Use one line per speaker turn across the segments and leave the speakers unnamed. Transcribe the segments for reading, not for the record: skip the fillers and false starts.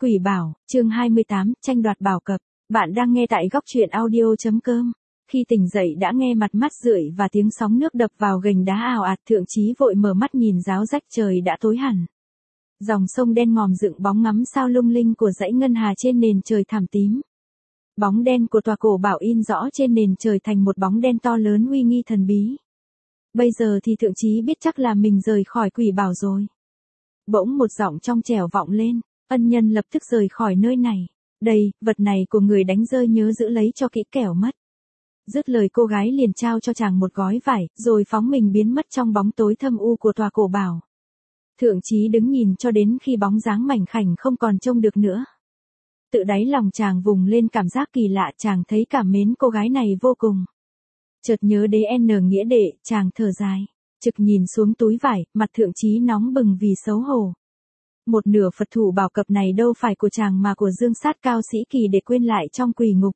Quỷ bảo, chương 28, tranh đoạt bảo cập. Bạn đang nghe tại góc truyện audio.com. Khi tỉnh dậy đã nghe mặt mắt rượi và tiếng sóng nước đập vào gành đá ào ạt, Thượng Chí vội mở mắt nhìn ráo rách trời đã tối hẳn. Dòng sông đen ngòm dựng bóng ngắm sao lung linh của dãy ngân hà trên nền trời thảm tím. Bóng đen của tòa cổ bảo in rõ trên nền trời thành một bóng đen to lớn uy nghi thần bí. Bây giờ thì Thượng Chí biết chắc là mình rời khỏi quỷ bảo rồi. Bỗng một giọng trong trẻo vọng lên. Ân nhân lập tức rời khỏi nơi này. Đây, vật này của người đánh rơi nhớ giữ lấy cho kỹ kẻo mất. Dứt lời cô gái liền trao cho chàng một gói vải, rồi phóng mình biến mất trong bóng tối thâm u của tòa cổ bảo. Thượng Chí đứng nhìn cho đến khi bóng dáng mảnh khảnh không còn trông được nữa. Tự đáy lòng chàng vùng lên cảm giác kỳ lạ, chàng thấy cảm mến cô gái này vô cùng. Chợt nhớ đến N nghĩa đệ, chàng thở dài. Trực nhìn xuống túi vải, mặt Thượng Chí nóng bừng vì xấu hổ. Một nửa Phật thủ bảo cập này đâu phải của chàng mà của Dương Sát cao sĩ kỳ để quên lại trong quỷ ngục.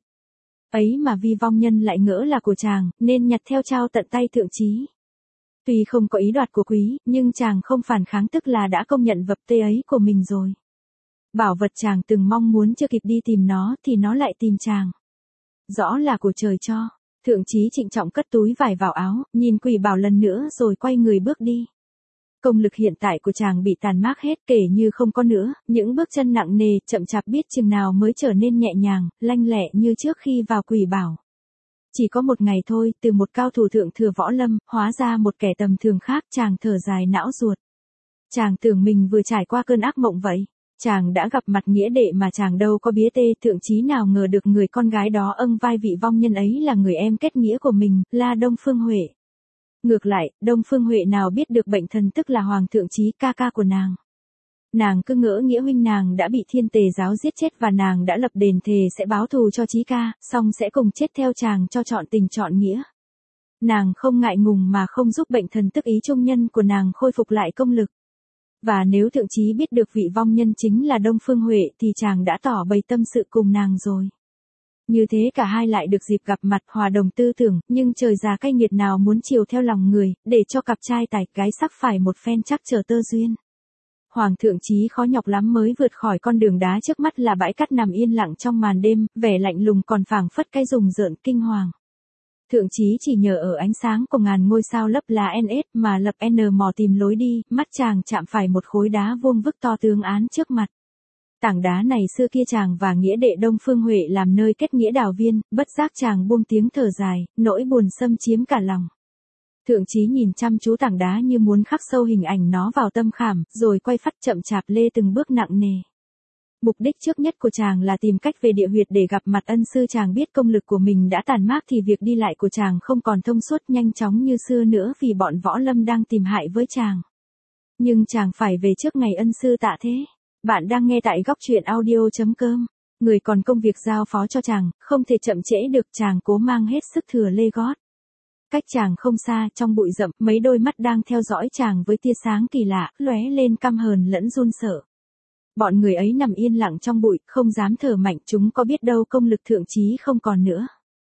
Ấy mà vì vong nhân lại ngỡ là của chàng, nên nhặt theo trao tận tay Thượng Chí. Tuy không có ý đoạt của quý, nhưng chàng không phản kháng, tức là đã công nhận vật tê ấy của mình rồi. Bảo vật chàng từng mong muốn chưa kịp đi tìm nó thì nó lại tìm chàng. Rõ là của trời cho. Thượng Chí trịnh trọng cất túi vải vào áo, nhìn quỷ bảo lần nữa rồi quay người bước đi. Công lực hiện tại của chàng bị tàn mát hết, kể như không có nữa, những bước chân nặng nề, chậm chạp biết chừng nào mới trở nên nhẹ nhàng, lanh lẹ như trước khi vào quỷ bảo. Chỉ có một ngày thôi, từ một cao thủ thượng thừa võ lâm, hóa ra một kẻ tầm thường khác, chàng thở dài não ruột. Chàng tưởng mình vừa trải qua cơn ác mộng vậy. Chàng đã gặp mặt nghĩa đệ mà chàng đâu có bía tê. Thượng Chí nào ngờ được người con gái đó âng vai vị vong nhân ấy là người em kết nghĩa của mình, là Đông Phương Huệ. Ngược lại, Đông Phương Huệ nào biết được bệnh thần tức là Hoàng Thượng Chí ca ca của nàng. Nàng cứ ngỡ nghĩa huynh nàng đã bị Thiên Tề giáo giết chết và nàng đã lập đền thề sẽ báo thù cho Chí ca, xong sẽ cùng chết theo chàng cho chọn tình chọn nghĩa. Nàng không ngại ngùng mà không giúp bệnh thần tức ý trung nhân của nàng khôi phục lại công lực. Và nếu Thượng Chí biết được vị vong nhân chính là Đông Phương Huệ thì chàng đã tỏ bày tâm sự cùng nàng rồi. Như thế cả hai lại được dịp gặp mặt hòa đồng tư tưởng, nhưng trời già cay nghiệt nào muốn chiều theo lòng người, để cho cặp trai tài gái sắc phải một phen chắc chờ tơ duyên. Hoàng Thượng Chí khó nhọc lắm mới vượt khỏi con đường đá trước mắt là bãi cát nằm yên lặng trong màn đêm, vẻ lạnh lùng còn phảng phất cái rùng rợn kinh hoàng. Thượng Chí chỉ nhờ ở ánh sáng của ngàn ngôi sao lấp lá NS mà lập N mò tìm lối đi, mắt chàng chạm phải một khối đá vuông vức to tướng án trước mặt. Tảng đá này xưa kia chàng và nghĩa đệ Đông Phương Huệ làm nơi kết nghĩa đào viên, bất giác chàng buông tiếng thở dài, nỗi buồn xâm chiếm cả lòng. Thượng Chí nhìn chăm chú tảng đá như muốn khắc sâu hình ảnh nó vào tâm khảm, rồi quay phắt chậm chạp lê từng bước nặng nề. Mục đích trước nhất của chàng là tìm cách về địa huyệt để gặp mặt ân sư. Chàng biết công lực của mình đã tàn mát thì việc đi lại của chàng không còn thông suốt nhanh chóng như xưa nữa vì bọn võ lâm đang tìm hại với chàng. Nhưng chàng phải về trước ngày ân sư tạ thế. Bạn đang nghe tại góc truyện audio.com. Người còn công việc giao phó cho chàng, không thể chậm trễ được, chàng cố mang hết sức thừa lê gót. Cách chàng không xa, trong bụi rậm, mấy đôi mắt đang theo dõi chàng với tia sáng kỳ lạ, lóe lên căm hờn lẫn run sợ. Bọn người ấy nằm yên lặng trong bụi, không dám thở mạnh, chúng có biết đâu công lực Thượng Chí không còn nữa.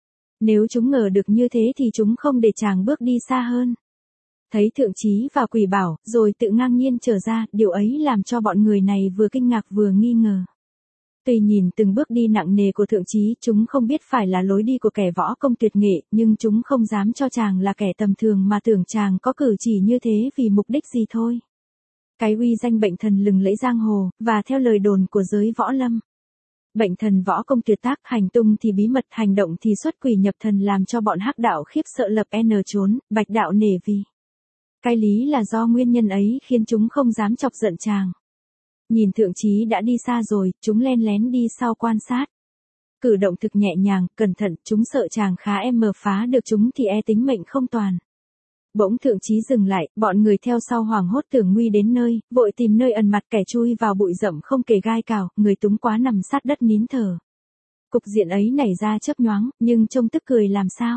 Nếu chúng ngờ được như thế thì chúng không để chàng bước đi xa hơn. Thấy Thượng Chí vào quỷ bảo, rồi tự ngang nhiên trở ra, điều ấy làm cho bọn người này vừa kinh ngạc vừa nghi ngờ. Tuy nhìn từng bước đi nặng nề của Thượng Chí, chúng không biết phải là lối đi của kẻ võ công tuyệt nghệ, nhưng chúng không dám cho chàng là kẻ tầm thường mà tưởng chàng có cử chỉ như thế vì mục đích gì thôi. Cái uy danh bệnh thần lừng lẫy giang hồ, và theo lời đồn của giới võ lâm. Bệnh thần võ công tuyệt tác, hành tung thì bí mật, hành động thì xuất quỷ nhập thần, làm cho bọn hắc đạo khiếp sợ lập N trốn, bạch đạo nể vì. Cái lý là do nguyên nhân ấy khiến chúng không dám chọc giận chàng. Nhìn Thượng Chí đã đi xa rồi, chúng len lén đi sau quan sát. Cử động thực nhẹ nhàng, cẩn thận, chúng sợ chàng khá phá được chúng thì tính mệnh không toàn. Bỗng Thượng Chí dừng lại, bọn người theo sau hoảng hốt tưởng nguy đến nơi, vội tìm nơi ẩn mặt kẻ chui vào bụi rậm không kề gai cào, người túng quá nằm sát đất nín thở. Cục diện ấy nảy ra chớp nhoáng, nhưng trông tức cười làm sao.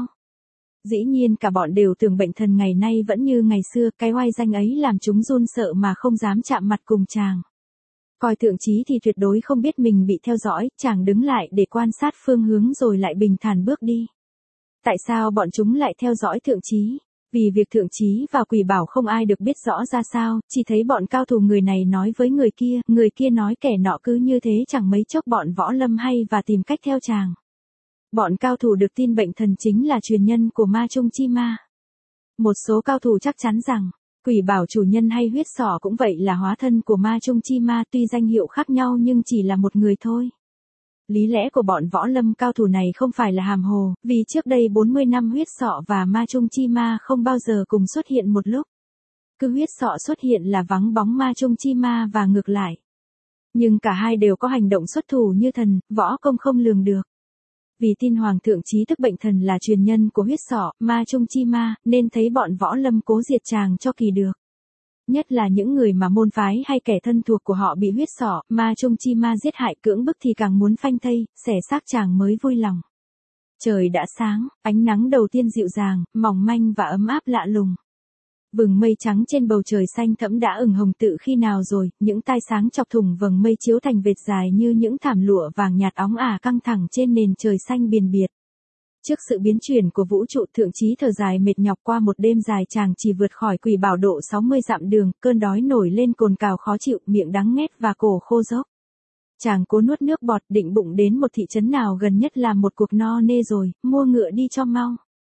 Dĩ nhiên cả bọn đều tưởng bệnh thần ngày nay vẫn như ngày xưa, cái oai danh ấy làm chúng run sợ mà không dám chạm mặt cùng chàng. Coi Thượng Chí thì tuyệt đối không biết mình bị theo dõi, chàng đứng lại để quan sát phương hướng rồi lại bình thản bước đi. Tại sao bọn chúng lại theo dõi Thượng Chí? Vì việc thượng trí và quỷ bảo không ai được biết rõ ra sao, chỉ thấy bọn cao thủ người này nói với người kia nói kẻ nọ, cứ như thế chẳng mấy chốc bọn võ lâm hay và tìm cách theo chàng. Bọn cao thủ được tin bệnh thần chính là truyền nhân của ma trung chi ma. Một số cao thủ chắc chắn rằng, quỷ bảo chủ nhân hay huyết sỏ cũng vậy là hóa thân của ma trung chi ma, tuy danh hiệu khác nhau nhưng chỉ là một người thôi. Lý lẽ của bọn võ lâm cao thủ này không phải là hàm hồ, vì trước đây 40 năm huyết sọ và ma trung chi ma không bao giờ cùng xuất hiện một lúc. Cứ huyết sọ xuất hiện là vắng bóng ma trung chi ma và ngược lại. Nhưng cả hai đều có hành động xuất thủ như thần, võ công không lường được. Vì tin Hoàng thượng trí tức bệnh thần là truyền nhân của huyết sọ, ma trung chi ma, nên thấy bọn võ lâm cố diệt chàng cho kỳ được. Nhất là những người mà môn phái hay kẻ thân thuộc của họ bị huyết sọ, ma trung chi ma giết hại cưỡng bức thì càng muốn phanh thây, xẻ xác chàng mới vui lòng. Trời đã sáng, ánh nắng đầu tiên dịu dàng, mỏng manh và ấm áp lạ lùng. Vầng mây trắng trên bầu trời xanh thẫm đã ửng hồng tự khi nào rồi, những tai sáng chọc thủng vầng mây chiếu thành vệt dài như những thảm lụa vàng nhạt óng ả căng thẳng trên nền trời xanh biền biệt. Trước sự biến chuyển của vũ trụ, thượng trí thở dài mệt nhọc. Qua một đêm dài chàng chỉ vượt khỏi quỷ bảo độ 60 dặm đường, cơn đói nổi lên cồn cào khó chịu, miệng đắng nghét và cổ khô rốc. Chàng cố nuốt nước bọt, định bụng đến một thị trấn nào gần nhất làm một cuộc no nê rồi, mua ngựa đi cho mau.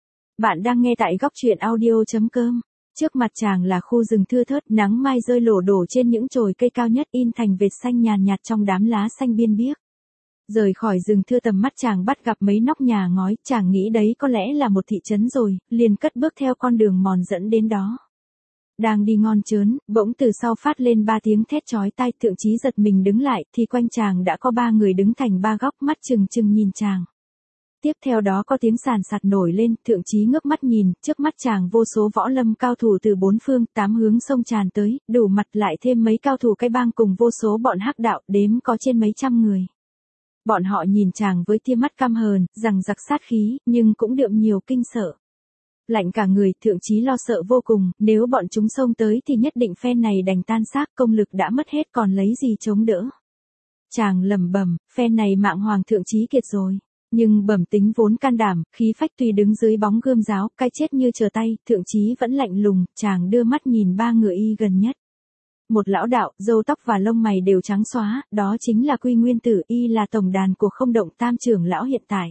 Bạn đang nghe tại góc truyện audio.com. Trước mặt chàng là khu rừng thưa thớt, nắng mai rơi lổ đổ trên những chồi cây cao nhất in thành vệt xanh nhàn nhạt trong đám lá xanh biên biếc. Rời khỏi rừng thưa tầm mắt chàng bắt gặp mấy nóc nhà ngói, chàng nghĩ đấy có lẽ là một thị trấn rồi, liền cất bước theo con đường mòn dẫn đến đó. Đang đi ngon trớn, bỗng từ sau phát lên 3 tiếng thét chói tai, thượng trí giật mình đứng lại, thì quanh chàng đã có 3 người đứng thành 3 góc, mắt trừng trừng nhìn chàng. Tiếp theo đó có tiếng sàn sạt nổi lên, thượng trí ngước mắt nhìn, trước mắt chàng vô số võ lâm cao thủ từ 4 phương 8 hướng xông tràn tới, đủ mặt lại thêm mấy cao thủ cái bang cùng vô số bọn hắc đạo, đếm có trên mấy trăm người. Bọn họ nhìn chàng với tia mắt căm hờn, rằng giặc sát khí, nhưng cũng đượm nhiều kinh sợ. Lạnh cả người, thượng trí lo sợ vô cùng, nếu bọn chúng xông tới thì nhất định phe này đành tan xác, công lực đã mất hết còn lấy gì chống đỡ. Chàng lẩm bẩm, phe này mạng Hoàng thượng trí kiệt rồi. Nhưng bẩm tính vốn can đảm, khí phách tuy đứng dưới bóng gươm giáo, cái chết như trở tay, thượng trí vẫn lạnh lùng, chàng đưa mắt nhìn 3 người y gần nhất. Một lão đạo, râu tóc và lông mày đều trắng xóa, đó chính là Quy Nguyên Tử, y là tổng đàn của Không Động Tam trưởng lão hiện tại.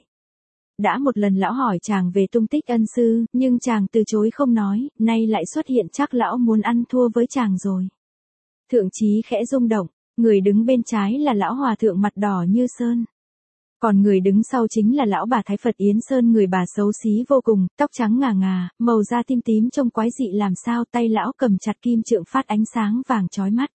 Đã một lần lão hỏi chàng về tung tích ân sư, nhưng chàng từ chối không nói, nay lại xuất hiện, chắc lão muốn ăn thua với chàng rồi. Thượng trí khẽ rung động, người đứng bên trái là lão hòa thượng mặt đỏ như sơn. Còn người đứng sau chính là lão bà Thái Phật Yến Sơn, người bà xấu xí vô cùng, tóc trắng ngà ngà, màu da tím tím trông quái dị làm sao, tay lão cầm chặt kim trượng phát ánh sáng vàng chói mắt.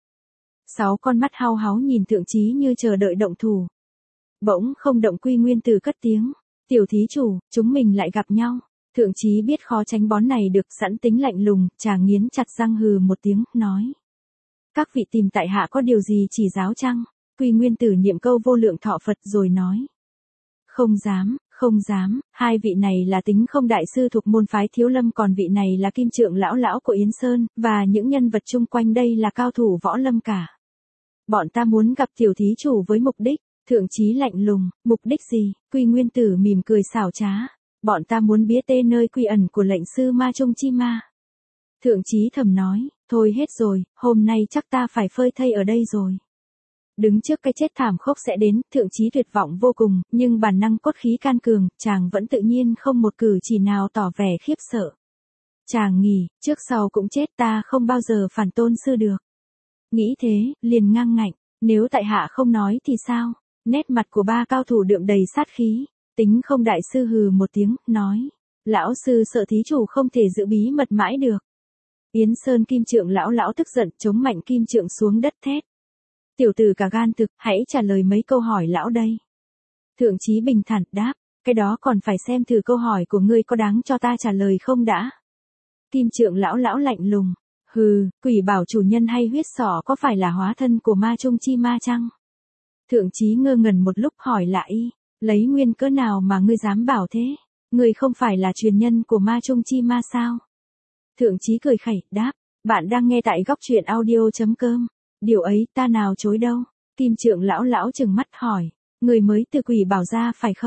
6 con mắt hao háo nhìn thượng trí như chờ đợi động thủ. Bỗng Không Động Quy Nguyên Tử cất tiếng, tiểu thí chủ, chúng mình lại gặp nhau. Thượng trí biết khó tránh bón này được, sẵn tính lạnh lùng, chàng nghiến chặt răng hừ một tiếng, nói. Các vị tìm tại hạ có điều gì chỉ giáo chăng? Quy Nguyên Tử niệm câu vô lượng thọ Phật rồi nói. Không dám, không dám, 2 vị này là Tính Không đại sư thuộc môn phái Thiếu Lâm, còn vị này là Kim Trượng lão của Yến Sơn, và những nhân vật chung quanh đây là cao thủ võ lâm cả. Bọn ta muốn gặp tiểu thí chủ với mục đích. Thượng trí lạnh lùng, mục đích gì? Quy Nguyên Tử mỉm cười xảo trá. Bọn ta muốn biết tê nơi quy ẩn của lệnh sư ma trung chi ma. Thượng trí thầm nói, thôi hết rồi, hôm nay chắc ta phải phơi thây ở đây rồi. Đứng trước cái chết thảm khốc sẽ đến, thượng trí tuyệt vọng vô cùng, nhưng bản năng cốt khí can cường, chàng vẫn tự nhiên không một cử chỉ nào tỏ vẻ khiếp sợ. Chàng nghĩ, trước sau cũng chết, ta không bao giờ phản tôn sư được. Nghĩ thế, liền ngang ngạnh, nếu tại hạ không nói thì sao? Nét mặt của 3 cao thủ đượm đầy sát khí. Tính Không đại sư hừ một tiếng, nói. Lão sư sợ thí chủ không thể giữ bí mật mãi được. Yến Sơn Kim Trượng lão tức giận, chống mạnh kim trượng xuống đất thét. Tiểu tử cả gan thực, hãy trả lời mấy câu hỏi lão đây. Thượng trí bình thản đáp, cái đó còn phải xem thử câu hỏi của ngươi có đáng cho ta trả lời không đã. Kim Trượng lão lạnh lùng, hừ, quỷ bảo chủ nhân hay huyết sỏ có phải là hóa thân của ma trung chi ma chăng? Thượng trí ngơ ngẩn một lúc hỏi lại y, lấy nguyên cớ nào mà ngươi dám bảo thế? Ngươi không phải là truyền nhân của ma trung chi ma sao? Thượng trí cười khẩy, đáp, bạn đang nghe tại góc truyện audio.com. Điều ấy ta nào chối đâu. Kim Trượng lão trừng mắt hỏi, người mới từ quỷ bảo ra phải không?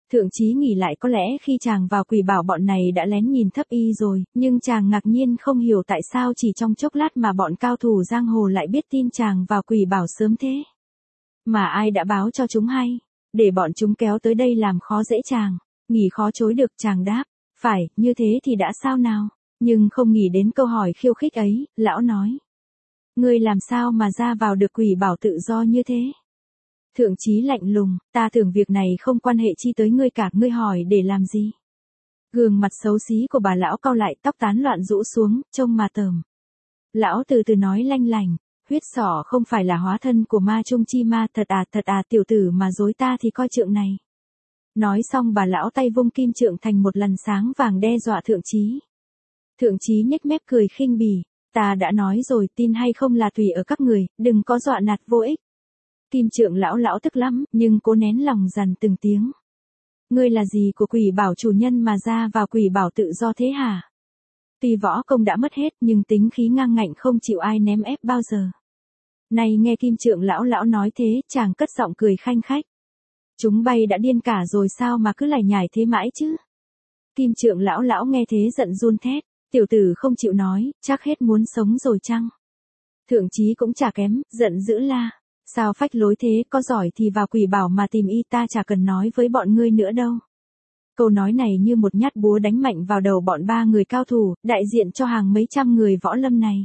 Thượng chí nghĩ lại có lẽ khi chàng vào Quỷ Bảo bọn này đã lén nhìn thấp y rồi, nhưng chàng ngạc nhiên không hiểu tại sao chỉ trong chốc lát mà bọn cao thủ giang hồ lại biết tin chàng vào Quỷ Bảo sớm thế. Mà ai đã báo cho chúng hay, để bọn chúng kéo tới đây làm khó dễ chàng. Nghĩ khó chối được, chàng đáp, phải, như thế thì đã sao nào, nhưng không nghĩ đến câu hỏi khiêu khích ấy, lão nói. Ngươi làm sao mà ra vào được Quỷ Bảo tự do như thế? Thượng chí lạnh lùng, ta tưởng việc này không quan hệ chi tới ngươi cả, ngươi hỏi để làm gì? Gương mặt xấu xí của bà lão cau lại, tóc tán loạn rũ xuống, trông mà tởm. Lão từ từ nói lanh lành, huyết sỏ không phải là hóa thân của ma trung chi ma, thật à, tiểu tử mà dối ta thì coi trượng này. Nói xong bà lão tay vung kim trượng thành một lần sáng vàng đe dọa thượng chí. Thượng chí nhếch mép cười khinh bỉ, ta đã nói rồi, tin hay không là tùy ở các người, đừng có dọa nạt vô ích. Kim trượng lão tức lắm, nhưng cố nén lòng dằn từng tiếng. Ngươi là gì của Quỷ Bảo chủ nhân mà ra vào Quỷ Bảo tự do thế hả? Tuy võ công đã mất hết nhưng tính khí ngang ngạnh không chịu ai ném ép bao giờ. Này nghe kim trượng lão nói thế, chàng cất giọng cười khanh khách. Chúng bay đã điên cả rồi sao mà cứ lải nhải thế mãi chứ? Kim trượng lão nghe thế giận run thét, tiểu tử không chịu nói, chắc hết muốn sống rồi chăng? Thượng chí cũng chả kém, giận dữ la. Sao phách lối thế, có giỏi thì vào Quỷ Bảo mà tìm y, ta chả cần nói với bọn ngươi nữa đâu. Câu nói này như một nhát búa đánh mạnh vào đầu bọn ba người cao thủ, đại diện cho hàng mấy trăm người võ lâm này.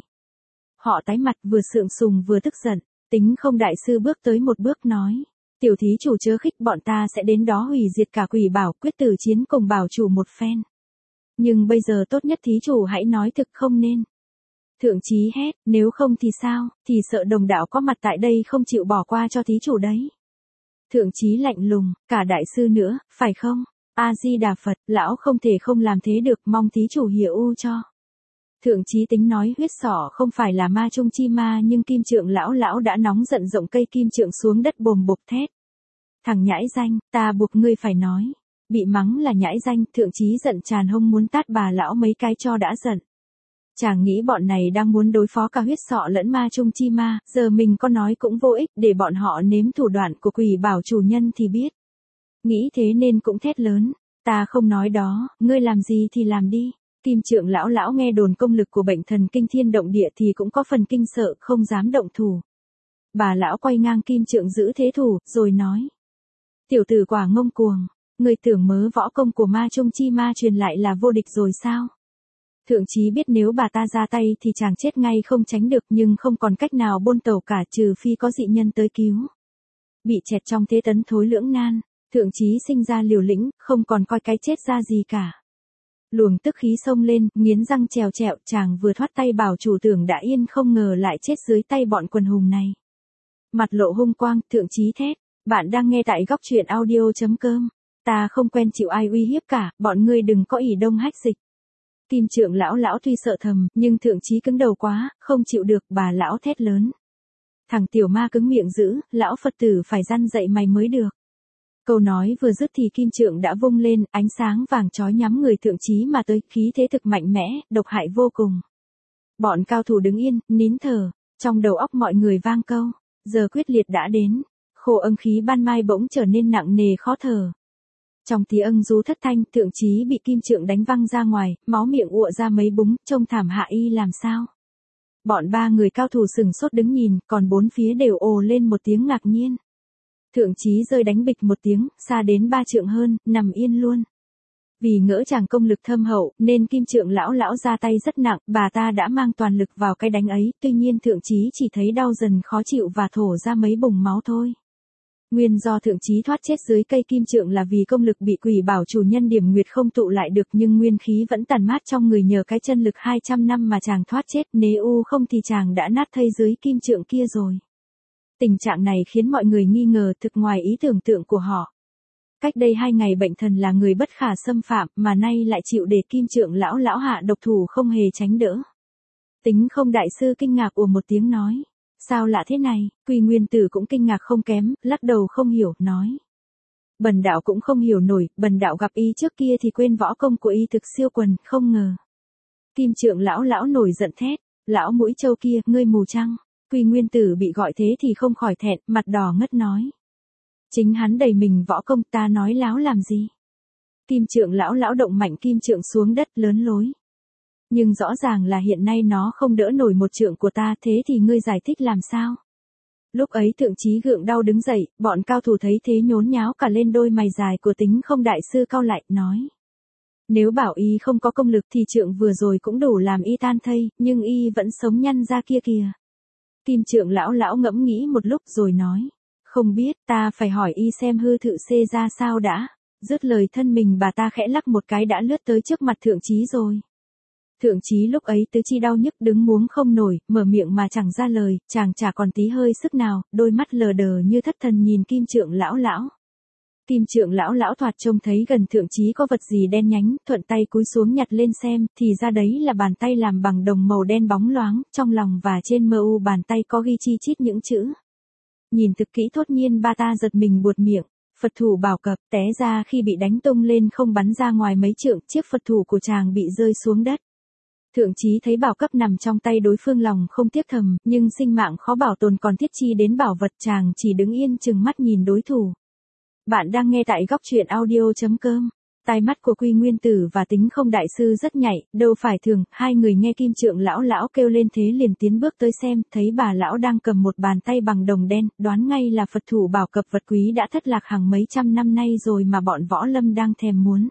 Họ tái mặt, vừa sượng sùng vừa tức giận, tính không đại sư bước tới một bước nói. Tiểu thí chủ chớ khích, bọn ta sẽ đến đó hủy diệt cả Quỷ Bảo, quyết tử chiến cùng bảo chủ một phen. Nhưng bây giờ tốt nhất thí chủ hãy nói thực, không nên. Thượng chí hét, nếu không thì sao, thì sợ đồng đạo có mặt tại đây không chịu bỏ qua cho thí chủ đấy. Thượng chí lạnh lùng, cả đại sư nữa, phải không? A-di-đà Phật, lão không thể không làm thế được, mong thí chủ hiểu u cho. Thượng chí tính nói huyết sỏ không phải là ma trung chi ma, nhưng kim trượng lão đã nóng giận rộng cây kim trượng xuống đất bồm bộc thét. Thằng nhãi danh, ta buộc ngươi phải nói. Bị mắng là nhãi danh, thượng chí giận tràn hông muốn tát bà lão mấy cái cho đã giận. Chàng nghĩ bọn này đang muốn đối phó cả huyết sọ lẫn ma trung chi ma, giờ mình có nói cũng vô ích, để bọn họ nếm thủ đoạn của Quỷ Bảo chủ nhân thì biết. Nghĩ thế nên cũng thét lớn, ta không nói đó, ngươi làm gì thì làm đi. Kim trượng lão nghe đồn công lực của bệnh thần kinh thiên động địa thì cũng có phần kinh sợ, không dám động thủ. Bà lão quay ngang kim trượng giữ thế thủ, rồi nói. Tiểu tử quả ngông cuồng, ngươi tưởng mớ võ công của ma trung chi ma truyền lại là vô địch rồi sao? Thượng chí biết nếu bà ta ra tay thì chàng chết ngay không tránh được, nhưng không còn cách nào bôn tẩu cả, trừ phi có dị nhân tới cứu. Bị chẹt trong thế tấn thối lưỡng nan, thượng chí sinh ra liều lĩnh, không còn coi cái chết ra gì cả. Luồng tức khí xông lên, nghiến răng trèo trẹo, chàng vừa thoát tay bảo chủ tưởng đã yên, không ngờ lại chết dưới tay bọn quần hùng này. Mặt lộ hung quang, thượng chí thét, bạn đang nghe tại góc truyện audio.com. Ta không quen chịu ai uy hiếp cả, bọn ngươi đừng có ỷ đông hách dịch. Kim trượng lão tuy sợ thầm, nhưng thượng chí cứng đầu quá, không chịu được, bà lão thét lớn. Thằng tiểu ma cứng miệng dữ, lão Phật tử phải răn dạy mày mới được. Câu nói vừa dứt thì kim trượng đã vung lên, ánh sáng vàng chói nhắm người thượng chí mà tới, khí thế thực mạnh mẽ, độc hại vô cùng. Bọn cao thủ đứng yên, nín thở, trong đầu óc mọi người vang câu, giờ quyết liệt đã đến, khổ âm khí ban mai bỗng trở nên nặng nề khó thở. Trong tí ưng rú thất thanh, thượng chí bị kim trượng đánh văng ra ngoài, máu miệng ụa ra mấy búng, trông thảm hạ y làm sao. Bọn ba người cao thủ sừng sốt đứng nhìn, còn bốn phía đều ồ lên một tiếng ngạc nhiên. Thượng chí rơi đánh bịch một tiếng, xa đến 3 trượng hơn, nằm yên luôn. Vì ngỡ chàng công lực thâm hậu, nên kim trượng lão ra tay rất nặng, bà ta đã mang toàn lực vào cái đánh ấy, tuy nhiên thượng chí chỉ thấy đau dần khó chịu và thổ ra mấy bùng máu thôi. Nguyên do thượng chí thoát chết dưới cây kim trượng là vì công lực bị Quỷ Bảo chủ nhân điểm nguyệt không tụ lại được, nhưng nguyên khí vẫn tàn mát trong người nhờ cái chân lực 200 năm mà chàng thoát chết, nếu không thì chàng đã nát thây dưới kim trượng kia rồi. Tình trạng này khiến mọi người nghi ngờ thực ngoài ý tưởng tượng của họ. Cách đây 2 ngày bệnh thần là người bất khả xâm phạm, mà nay lại chịu để kim trượng lão hạ độc thủ không hề tránh đỡ. Tính không đại sư kinh ngạc ùa một tiếng nói. Sao lạ thế này, Quy Nguyên Tử cũng kinh ngạc không kém, lắc đầu không hiểu, nói. Bần đạo cũng không hiểu nổi, bần đạo gặp y trước kia thì quên võ công của y thực siêu quần, không ngờ. Kim trượng lão nổi giận thét, lão mũi trâu kia, ngươi mù chăng? Quy Nguyên Tử bị gọi thế thì không khỏi thẹn, mặt đỏ ngất nói. Chính hắn đầy mình võ công, ta nói láo làm gì? Kim Trượng lão động mạnh kim trượng xuống đất lớn lối. Nhưng rõ ràng là hiện nay nó không đỡ nổi một trượng của ta, thế thì ngươi giải thích làm sao? Lúc ấy thượng chí gượng đau đứng dậy, bọn cao thủ thấy thế nhốn nháo cả lên, đôi mày dài của Tính Không đại sư cau lại, nói. Nếu bảo y không có công lực thì trượng vừa rồi cũng đủ làm y tan thây, nhưng y vẫn sống nhăn ra kia kìa. Kim Trượng lão ngẫm nghĩ một lúc rồi nói. Không biết, ta phải hỏi y xem hư thự xê ra sao đã. Dứt lời thân mình bà ta khẽ lắc một cái đã lướt tới trước mặt thượng chí rồi. Thượng chí lúc ấy tứ chi đau nhức đứng muống không nổi, mở miệng mà chẳng ra lời, chàng chả còn tí hơi sức nào, đôi mắt lờ đờ như thất thần nhìn Kim Trượng lão. Kim Trượng lão thoạt trông thấy gần thượng chí có vật gì đen nhánh, thuận tay cúi xuống nhặt lên xem, thì ra đấy là bàn tay làm bằng đồng màu đen bóng loáng, trong lòng và trên mơ u bàn tay có ghi chi chít những chữ. Nhìn thực kỹ thốt nhiên ba ta giật mình buột miệng. Phật thủ bảo cập, té ra khi bị đánh tung lên không bắn ra ngoài mấy trượng, chiếc Phật thủ của chàng bị rơi xuống đất. Thượng chí thấy bảo cấp nằm trong tay đối phương lòng không tiếc thầm, nhưng sinh mạng khó bảo tồn còn thiết chi đến bảo vật, chàng chỉ đứng yên chừng mắt nhìn đối thủ. Bạn đang nghe tại góc truyện audio.com. Tai mắt của Quy Nguyên Tử và Tính Không đại sư rất nhạy, đâu phải thường, hai người nghe Kim Trượng lão kêu lên thế liền tiến bước tới xem, thấy bà lão đang cầm một bàn tay bằng đồng đen, đoán ngay là Phật thủ bảo cập vật quý đã thất lạc hàng mấy trăm năm nay rồi mà bọn võ lâm đang thèm muốn.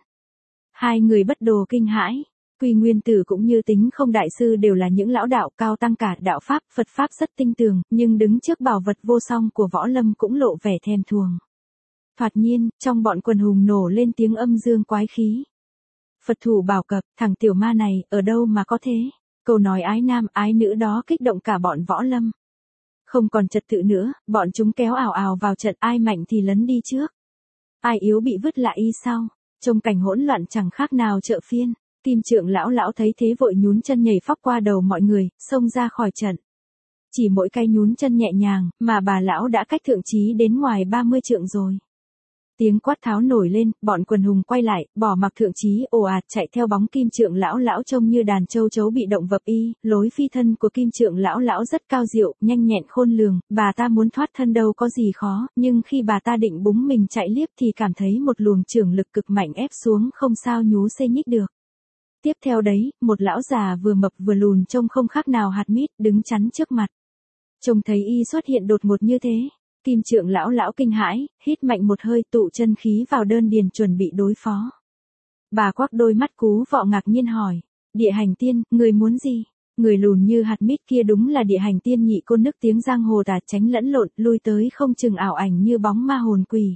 Hai người bất đồ kinh hãi. Quy Nguyên Tử cũng như Tính Không đại sư đều là những lão đạo cao tăng cả đạo pháp, Phật pháp rất tinh tường, nhưng đứng trước bảo vật vô song của võ lâm cũng lộ vẻ thèm thuồng. Thoạt nhiên, trong bọn quần hùng nổ lên tiếng âm dương quái khí. Phật thủ bảo cập, thằng tiểu ma này, ở đâu mà có thế? Câu nói ái nam ái nữ đó kích động cả bọn võ lâm. Không còn trật tự nữa, bọn chúng kéo ào vào trận, ai mạnh thì lấn đi trước. Ai yếu bị vứt lại y sau. Trong cảnh hỗn loạn chẳng khác nào chợ phiên. Kim Trượng lão thấy thế vội nhún chân nhảy phóc qua đầu mọi người, xông ra khỏi trận. Chỉ mỗi cái nhún chân nhẹ nhàng, mà bà lão đã cách thượng chí đến ngoài 30 trượng rồi. Tiếng quát tháo nổi lên, bọn quần hùng quay lại, bỏ mặc thượng chí ồ ạt chạy theo bóng Kim Trượng lão trông như đàn châu chấu bị động vập y, lối phi thân của Kim Trượng lão rất cao diệu, nhanh nhẹn khôn lường, bà ta muốn thoát thân đâu có gì khó, nhưng khi bà ta định búng mình chạy liếc thì cảm thấy một luồng chưởng lực cực mạnh ép xuống không sao nhú xê nhích được. Tiếp theo đấy, một lão già vừa mập vừa lùn trông không khác nào hạt mít, đứng chắn trước mặt. Trông thấy y xuất hiện đột ngột như thế. Kim Trượng lão kinh hãi, hít mạnh một hơi tụ chân khí vào đơn điền chuẩn bị đối phó. Bà quắc đôi mắt cú vọ ngạc nhiên hỏi, Địa Hành Tiên, người muốn gì? Người lùn như hạt mít kia đúng là Địa Hành Tiên nhị côn nức tiếng giang hồ tà tránh lẫn lộn, lui tới không chừng ảo ảnh như bóng ma hồn quỷ.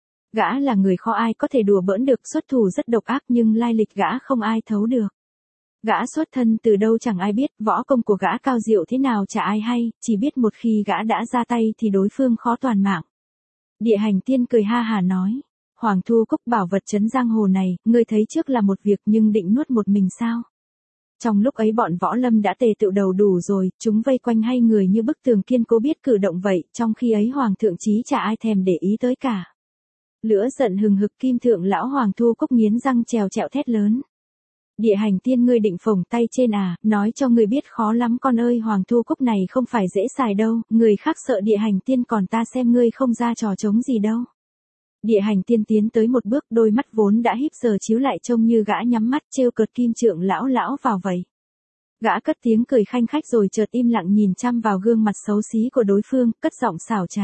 Gã là người khó ai có thể đùa bỡn được, xuất thủ rất độc ác nhưng lai lịch gã không ai thấu được. Gã xuất thân từ đâu chẳng ai biết, võ công của gã cao diệu thế nào chả ai hay, chỉ biết một khi gã đã ra tay thì đối phương khó toàn mạng. Địa Hành Tiên cười ha hà nói, Hoàng Thu Cúc bảo vật trấn giang hồ này, ngươi thấy trước là một việc nhưng định nuốt một mình sao? Trong lúc ấy bọn võ lâm đã tề tựu đầu đủ rồi, chúng vây quanh hai người như bức tường kiên cố biết cử động vậy, trong khi ấy Hoàng thượng chí chả ai thèm để ý tới cả. Lửa giận hừng hực, Kim Thượng lão Hoàng Thu Cúc nghiến răng trèo trẹo thét lớn. Địa Hành Tiên ngươi định phồng tay trên à, nói cho ngươi biết khó lắm con ơi, Hoàng Thu Cúc này không phải dễ xài đâu, người khác sợ Địa Hành Tiên còn ta xem ngươi không ra trò trống gì đâu. Địa Hành Tiên tiến tới một bước, đôi mắt vốn đã híp giờ chiếu lại trông như gã nhắm mắt trêu cợt Kim Trượng lão vào vậy. Gã cất tiếng cười khanh khách rồi chợt im lặng nhìn chăm vào gương mặt xấu xí của đối phương, cất giọng xảo trá.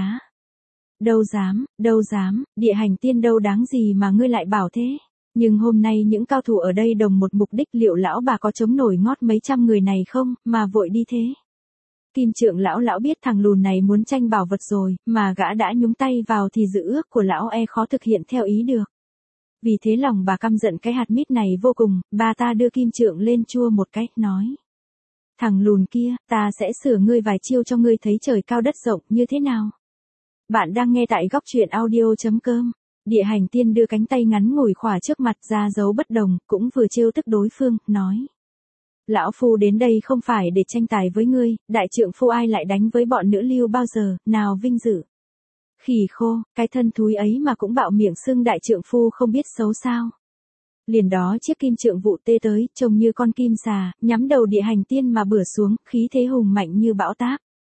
Đâu dám, Địa Hành Tiên đâu đáng gì mà ngươi lại bảo thế. Nhưng hôm nay những cao thủ ở đây đồng một mục đích, liệu lão bà có chống nổi ngót mấy trăm người này không, mà vội đi thế. Kim Trượng lão biết thằng lùn này muốn tranh bảo vật rồi, mà gã đã nhúng tay vào thì dự ước của lão khó thực hiện theo ý được. Vì thế lòng bà căm giận cái hạt mít này vô cùng, bà ta đưa Kim Trượng lên chua một cách, nói. Thằng lùn kia, ta sẽ sửa ngươi vài chiêu cho ngươi thấy trời cao đất rộng như thế nào. Bạn đang nghe tại góc truyện audio.com. Địa Hành Tiên đưa cánh tay ngắn ngủi khỏa trước mặt ra dấu bất đồng, cũng vừa trêu tức đối phương, nói. Lão phu đến đây không phải để tranh tài với ngươi, đại trượng phu ai lại đánh với bọn nữ lưu bao giờ, nào vinh dự. Khỉ khô, cái thân thúi ấy mà cũng bạo miệng xưng đại trượng phu không biết xấu sao. Liền đó chiếc kim trượng vụ tê tới, trông như con kim xà, nhắm đầu Địa Hành Tiên mà bửa xuống, khí thế hùng mạnh như bão táp.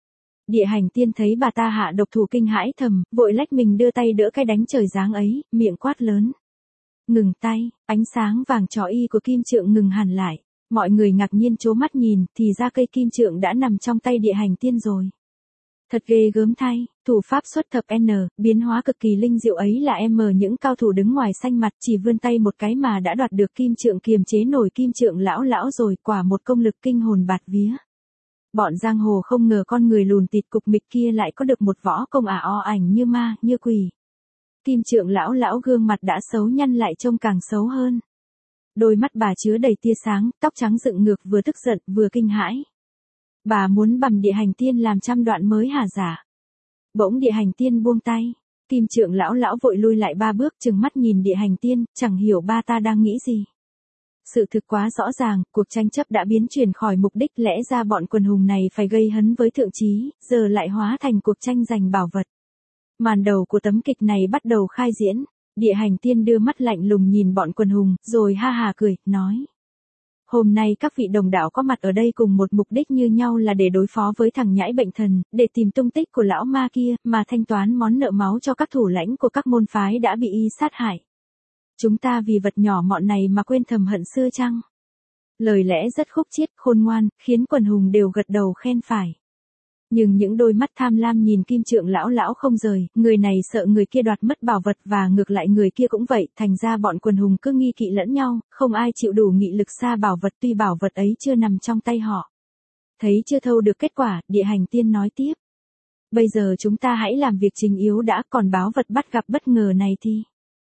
Địa hành tiên thấy bà ta hạ độc thủ kinh hãi thầm, vội lách mình đưa tay đỡ cái đánh trời giáng ấy, miệng quát lớn. Ngừng tay, ánh sáng vàng chói y của kim trượng ngừng hẳn lại. Mọi người ngạc nhiên trố mắt nhìn, thì ra cây kim trượng đã nằm trong tay địa hành tiên rồi. Thật ghê gớm thay, thủ pháp xuất thập N, biến hóa cực kỳ linh diệu ấy là những cao thủ đứng ngoài xanh mặt chỉ vươn tay một cái mà đã đoạt được kim trượng kiềm chế nổi kim trượng lão rồi, quả một công lực kinh hồn bạt vía. Bọn giang hồ không ngờ con người lùn tịt cục mịch kia lại có được một võ công o ảnh như ma, như quỷ. Kim trượng lão gương mặt đã xấu nhăn lại trông càng xấu hơn. Đôi mắt bà chứa đầy tia sáng, tóc trắng dựng ngược vừa tức giận vừa kinh hãi. Bà muốn bằm địa hành tiên làm trăm đoạn mới hả giả? Bỗng địa hành tiên buông tay. Kim trượng lão vội lui lại 3 bước trừng mắt nhìn địa hành tiên, chẳng hiểu ba ta đang nghĩ gì. Sự thực quá rõ ràng, cuộc tranh chấp đã biến chuyển khỏi mục đích, lẽ ra bọn quần hùng này phải gây hấn với thượng trí, giờ lại hóa thành cuộc tranh giành bảo vật. Màn đầu của tấm kịch này bắt đầu khai diễn. Địa hành tiên đưa mắt lạnh lùng nhìn bọn quần hùng, rồi ha hà cười, nói. Hôm nay các vị đồng đạo có mặt ở đây cùng một mục đích như nhau là để đối phó với thằng nhãi bệnh thần, để tìm tung tích của lão ma kia, mà thanh toán món nợ máu cho các thủ lãnh của các môn phái đã bị y sát hại. Chúng ta vì vật nhỏ mọn này mà quên thầm hận xưa chăng? Lời lẽ rất khúc chiết, khôn ngoan, khiến quần hùng đều gật đầu khen phải. Nhưng những đôi mắt tham lam nhìn kim trượng lão không rời, người này sợ người kia đoạt mất bảo vật và ngược lại người kia cũng vậy, thành ra bọn quần hùng cứ nghi kỵ lẫn nhau, không ai chịu đủ nghị lực xa bảo vật tuy bảo vật ấy chưa nằm trong tay họ. Thấy chưa thâu được kết quả, địa hành tiên nói tiếp. Bây giờ chúng ta hãy làm việc chính yếu đã, còn báo vật bắt gặp bất ngờ này thì.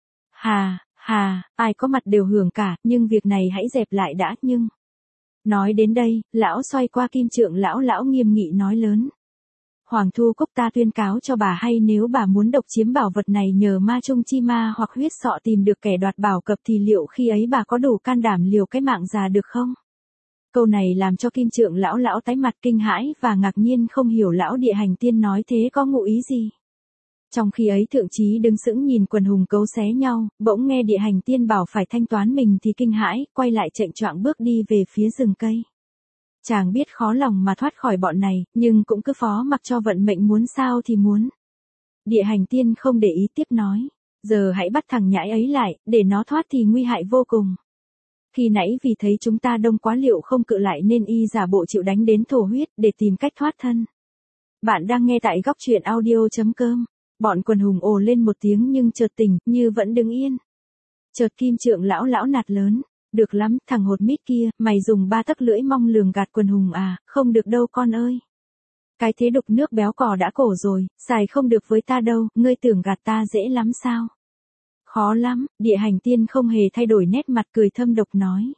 Hà, ai có mặt đều hưởng cả, nhưng việc này hãy dẹp lại đã, nhưng. Nói đến đây, lão xoay qua kim trượng lão nghiêm nghị nói lớn. Hoàng Thu Cúc ta tuyên cáo cho bà hay nếu bà muốn độc chiếm bảo vật này nhờ ma trung chi ma hoặc huyết sọ tìm được kẻ đoạt bảo cập thì liệu khi ấy bà có đủ can đảm liều cái mạng già được không? Câu này làm cho kim trượng lão tái mặt kinh hãi và ngạc nhiên không hiểu lão địa hành tiên nói thế có ngụ ý gì. Trong khi ấy thượng trí đứng sững nhìn quần hùng cấu xé nhau, bỗng nghe địa hành tiên bảo phải thanh toán mình thì kinh hãi, quay lại chệnh choạng bước đi về phía rừng cây. Chàng biết khó lòng mà thoát khỏi bọn này, nhưng cũng cứ phó mặc cho vận mệnh muốn sao thì muốn. Địa hành tiên không để ý tiếp nói, giờ hãy bắt thằng nhãi ấy lại, để nó thoát thì nguy hại vô cùng. Khi nãy vì thấy chúng ta đông quá liệu không cự lại nên y giả bộ chịu đánh đến thổ huyết để tìm cách thoát thân. Bạn đang nghe tại góc truyện audio.com. Bọn quần hùng ồ lên một tiếng nhưng chợt tỉnh, như vẫn đứng yên. Chợt kim trượng lão nạt lớn. Được lắm, thằng hột mít kia, mày dùng 3 tấc lưỡi mong lường gạt quần hùng à, không được đâu con ơi. Cái thế đục nước béo cò đã cổ rồi, xài không được với ta đâu, ngươi tưởng gạt ta dễ lắm sao? Khó lắm, địa hành tiên không hề thay đổi nét mặt cười thâm độc nói.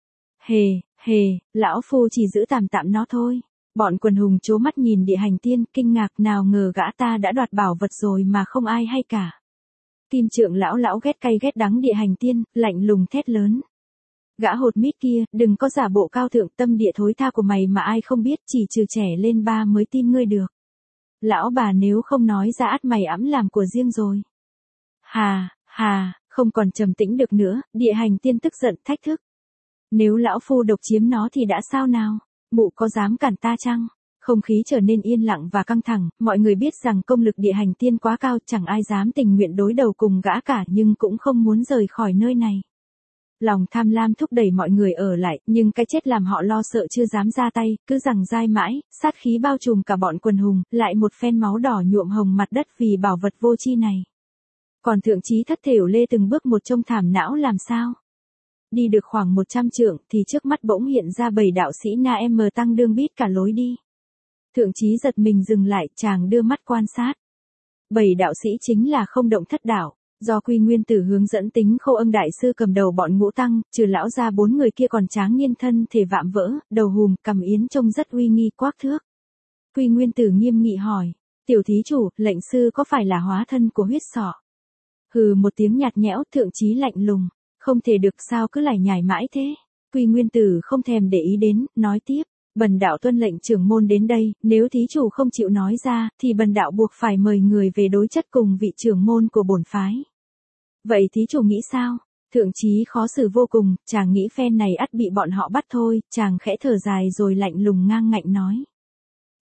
Hề, lão phu chỉ giữ tạm nó thôi. Bọn quần hùng trố mắt nhìn địa hành tiên, kinh ngạc nào ngờ gã ta đã đoạt bảo vật rồi mà không ai hay cả. Kim trượng lão ghét cay ghét đắng địa hành tiên, lạnh lùng thét lớn. Gã hột mít kia, đừng có giả bộ cao thượng, tâm địa thối tha của mày mà ai không biết, chỉ trừ trẻ lên 3 mới tin ngươi được. Lão bà nếu không nói ra ắt mày ẵm làm của riêng rồi. Hà, không còn trầm tĩnh được nữa, địa hành tiên tức giận thách thức. Nếu lão phu độc chiếm nó thì đã sao nào? Mụ có dám cản ta chăng? Không khí trở nên yên lặng và căng thẳng, mọi người biết rằng công lực địa hành tiên quá cao, chẳng ai dám tình nguyện đối đầu cùng gã cả nhưng cũng không muốn rời khỏi nơi này. Lòng tham lam thúc đẩy mọi người ở lại, nhưng cái chết làm họ lo sợ chưa dám ra tay, cứ giằng dai mãi, sát khí bao trùm cả bọn quần hùng, lại một phen máu đỏ nhuộm hồng mặt đất vì bảo vật vô tri này. Còn thượng trí thất thểu lê từng bước một trông thảm não làm sao? Đi được khoảng 100 trượng thì trước mắt bỗng hiện ra 7 đạo sĩ Na M tăng đương biết cả lối đi. Thượng trí giật mình dừng lại, chàng đưa mắt quan sát. 7 đạo sĩ chính là Không Động Thất đạo. Do Quy Nguyên Tử hướng dẫn Tính Khâu Âm đại sư cầm đầu bọn ngũ tăng, trừ lão ra 4 người kia còn tráng niên thân thể vạm vỡ, đầu hùm, cằm yến trông rất uy nghi quắc thước. Quy Nguyên Tử nghiêm nghị hỏi, tiểu thí chủ, lệnh sư có phải là hóa thân của huyết sọ? Hừ một tiếng nhạt nhẽo, thượng trí lạnh lùng, không thể được sao cứ lải nhải mãi thế. Quy Nguyên Tử không thèm để ý đến, nói tiếp, bần đạo tuân lệnh trưởng môn đến đây, nếu thí chủ không chịu nói ra, thì bần đạo buộc phải mời người về đối chất cùng vị trưởng môn của bổn phái. Vậy thí chủ nghĩ sao? Thượng trí khó xử vô cùng, chàng nghĩ phen này ắt bị bọn họ bắt thôi, chàng khẽ thở dài rồi lạnh lùng ngang ngạnh nói.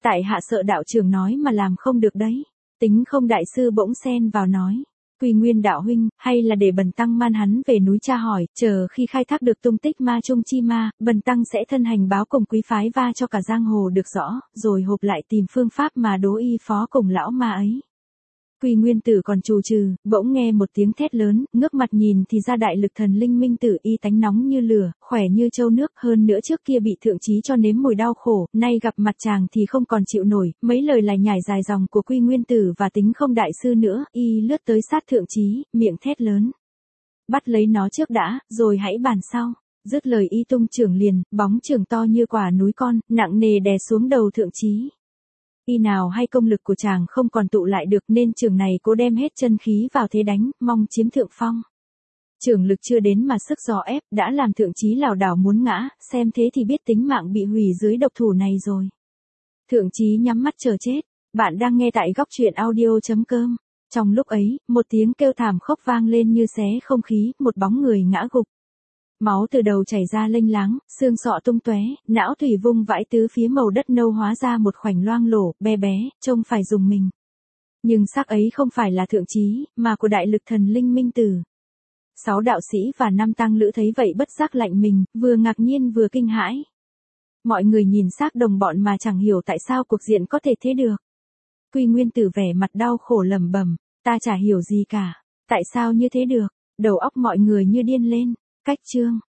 Tại hạ sợ đạo trưởng nói mà làm không được đấy. Tính không đại sư bỗng xen vào nói. Quy Nguyên đạo huynh, hay là để bần tăng man hắn về núi tra hỏi, chờ khi khai thác được tung tích ma trung chi ma, bần tăng sẽ thân hành báo cùng quý phái va cho cả giang hồ được rõ, rồi hộp lại tìm phương pháp mà đối y phó cùng lão ma ấy. Quy Nguyên tử còn trù trừ, bỗng nghe một tiếng thét lớn, ngước mặt nhìn thì ra đại lực thần linh minh tử y tánh nóng như lửa, khỏe như trâu nước, hơn nữa trước kia bị thượng trí cho nếm mùi đau khổ, nay gặp mặt chàng thì không còn chịu nổi, mấy lời lải nhải dài dòng của Quy Nguyên tử và tính không đại sư nữa, y lướt tới sát thượng trí, miệng thét lớn. Bắt lấy nó trước đã, rồi hãy bàn sau. Dứt lời y tung chưởng liền, bóng chưởng to như quả núi con, nặng nề đè xuống đầu thượng trí. Y nào hay công lực của chàng không còn tụ lại được nên chưởng này cố đem hết chân khí vào thế đánh, mong chiếm thượng phong. Chưởng lực chưa đến mà sức giò ép đã làm thượng trí lảo đảo muốn ngã, xem thế thì biết tính mạng bị hủy dưới độc thủ này rồi. Thượng trí nhắm mắt chờ chết. Bạn đang nghe tại góc truyện audio.com. Trong lúc ấy, một tiếng kêu thảm khốc vang lên như xé không khí, một bóng người ngã gục. Máu từ đầu chảy ra lênh láng, xương sọ tung tóe, não thủy vung vãi tứ phía, màu đất nâu hóa ra một khoảnh loang lổ, bé bé, trông phải dùng mình. Nhưng xác ấy không phải là thượng trí, mà của đại lực thần linh minh tử. 6 đạo sĩ và 5 tăng lữ thấy vậy bất giác lạnh mình, vừa ngạc nhiên vừa kinh hãi. Mọi người nhìn xác đồng bọn mà chẳng hiểu tại sao cuộc diện có thể thế được. Quy Nguyên tử vẻ mặt đau khổ lẩm bẩm, ta chả hiểu gì cả, tại sao như thế được, đầu óc mọi người như điên lên. Cách chương